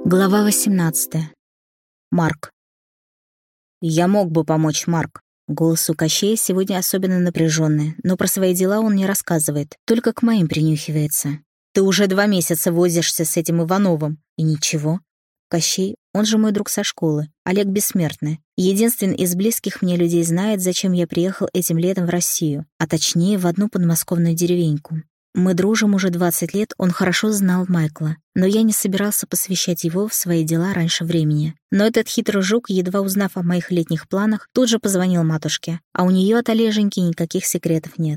Глава 18. Марк. «Я мог бы помочь, Марк». Голос у Кощея сегодня особенно напряженный, но про свои дела он не рассказывает, только к моим принюхивается. «Ты уже 2 месяца возишься с этим Ивановым, и ничего». Кощей, он же мой друг со школы, Олег Бессмертный. Единственный из близких мне людей знает, зачем я приехал этим летом в Россию, а точнее в одну подмосковную деревеньку. Мы дружим уже 20 лет, он хорошо знал Майкла, но я не собирался посвящать его в свои дела раньше времени. Но этот хитрый жук, едва узнав о моих летних планах, тут же позвонил матушке, а у нее от Олеженьки никаких секретов нет.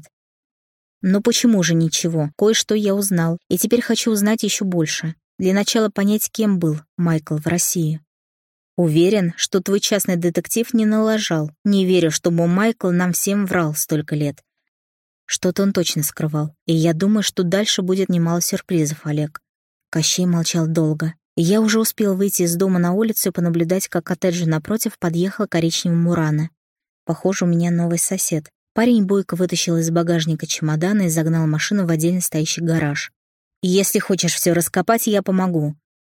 Но почему же ничего? Кое-что я узнал, и теперь хочу узнать еще больше. Для начала понять, кем был Майкл в России. Уверен, что твой частный детектив не налажал. Не верю, чтобы Майкл нам всем врал столько лет. Что-то он точно скрывал, и я думаю, что дальше будет немало сюрпризов, Олег. Кощей молчал долго, и я уже успел выйти из дома на улицу и понаблюдать, как к коттеджу напротив подъехал коричневый Мурано. Похоже, у меня новый сосед. Парень бойко вытащил из багажника чемоданы и загнал машину в отдельно стоящий гараж. «Если хочешь все раскопать, я помогу».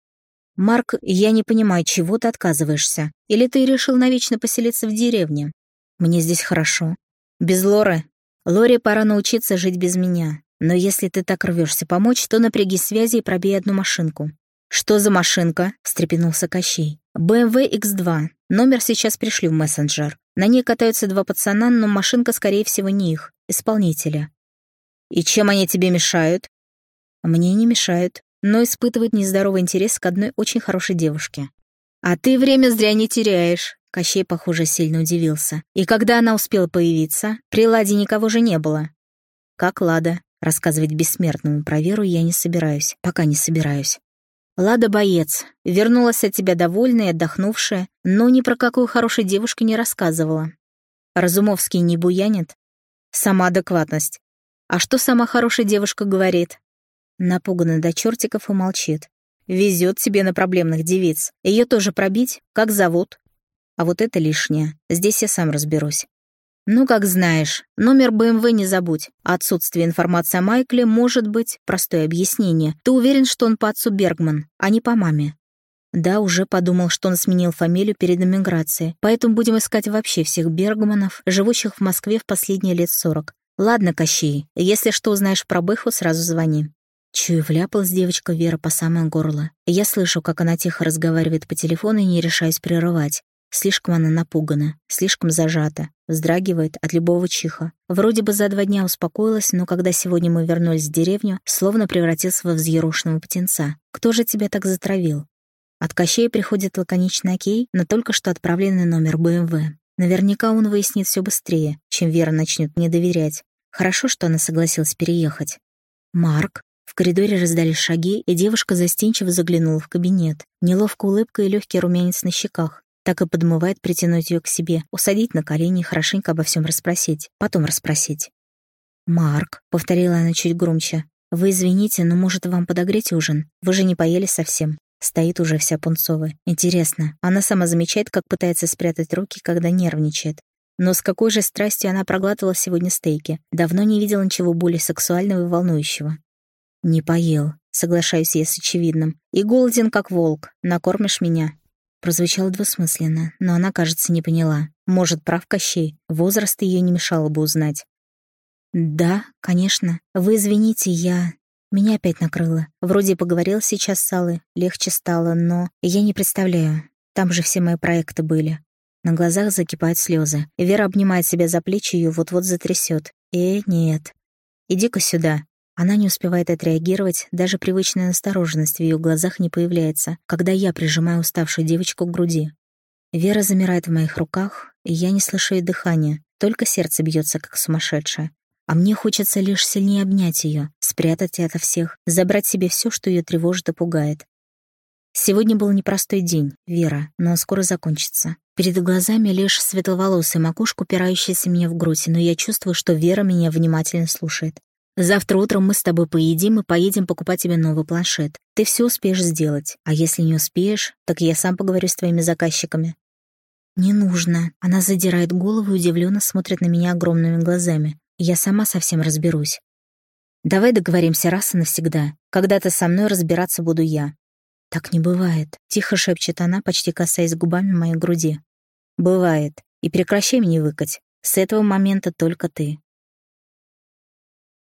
«Марк, я не понимаю, чего ты отказываешься? Или ты решил навечно поселиться в деревне? Мне здесь хорошо. Без Лоры? Лоре пора научиться жить без меня. Но если ты так рвешься помочь, то напряги связи и пробей одну машинку». «Что за машинка?» — встрепенулся Кощей. BMW X2. Номер сейчас пришлю в мессенджер. На ней катаются 2 пацана, но машинка, скорее всего, не их, исполнителя». «И чем они тебе мешают?» «Мне не мешают, но испытывают нездоровый интерес к одной очень хорошей девушке». «А ты время зря не теряешь». Кощей, похоже, сильно удивился. «И когда она успела появиться? При Ладе никого же не было». «Как Лада?» Рассказывать Бессмертному про Веру я не собираюсь. Пока не собираюсь. Лада боец. Вернулась от тебя довольная и отдохнувшая, но ни про какую хорошую девушку не рассказывала. Разумовский не буянит? Сама адекватность. А что сама хорошая девушка говорит?» Напуганный до чертиков и молчит. «Везет тебе на проблемных девиц. Ее тоже пробить? Как зовут?» А вот это лишнее. Здесь я сам разберусь. «Ну, как знаешь. Номер БМВ не забудь. Отсутствие информации о Майкле может быть простое объяснение. Ты уверен, что он по отцу Бергман, а не по маме?» «Да, уже подумал, что он сменил фамилию перед эмиграцией. Поэтому будем искать вообще всех Бергманов, живущих в Москве в последние лет 40. Ладно, Кощей, если что узнаешь про Бэху, сразу звони». Чую, вляпалась девочка Вера по самое горло. Я слышу, как она тихо разговаривает по телефону и не решаюсь прерывать. Слишком она напугана, слишком зажата, вздрагивает от любого чиха. Вроде бы за 2 дня успокоилась, но когда сегодня мы вернулись в деревню, словно превратился во взъерошенного птенца. «Кто же тебя так затравил?» От Кощея приходит лаконичный окей на только что отправленный номер БМВ. Наверняка он выяснит все быстрее, чем Вера начнет мне доверять. Хорошо, что она согласилась переехать. «Марк?» В коридоре раздались шаги, и девушка застенчиво заглянула в кабинет. Неловкая улыбка и легкий румянец на щеках. Так и подмывает притянуть ее к себе, усадить на колени и хорошенько обо всем расспросить. Потом расспросить. «Марк», — повторила она чуть громче, — «вы извините, но может вам подогреть ужин? Вы же не поели совсем». Стоит уже вся пунцовая. Интересно, она сама замечает, как пытается спрятать руки, когда нервничает. Но с какой же страстью она проглатывала сегодня стейки. Давно не видела ничего более сексуального и волнующего. «Не поел», — соглашаюсь я с очевидным. «И голоден, как волк. Накормишь меня?» Прозвучало двусмысленно, но она, кажется, не поняла. Может, прав Кощей, возраст ее не мешало бы узнать. «Да, конечно. Вы извините, Меня опять накрыло. Вроде поговорил сейчас с Аллой, легче стало, но... Я не представляю. Там же все мои проекты были». На глазах закипают слезы. Вера обнимает себя за плечи, ее вот-вот затрясет. Нет. «Иди-ка сюда». Она не успевает отреагировать, даже привычная настороженность в ее глазах не появляется, когда я прижимаю уставшую девочку к груди. Вера замирает в моих руках, и я не слышу ее дыхания, только сердце бьется, как сумасшедшее. А мне хочется лишь сильнее обнять ее, спрятать ото всех, забрать себе все, что ее тревожит и пугает. Сегодня был непростой день, Вера, но он скоро закончится. Перед глазами лишь светловолосая макушка, упирающаяся мне в грудь, но я чувствую, что Вера меня внимательно слушает. «Завтра утром мы с тобой поедим и поедем покупать тебе новый планшет. Ты все успеешь сделать, а если не успеешь, так я сам поговорю с твоими заказчиками». «Не нужно». Она задирает голову и удивленно смотрит на меня огромными глазами. Я сама совсем разберусь. «Давай договоримся раз и навсегда. Когда ты со мной, разбираться буду я». «Так не бывает», — тихо шепчет она, почти касаясь губами моей груди. «Бывает. И прекращай мне выкать. С этого момента только ты.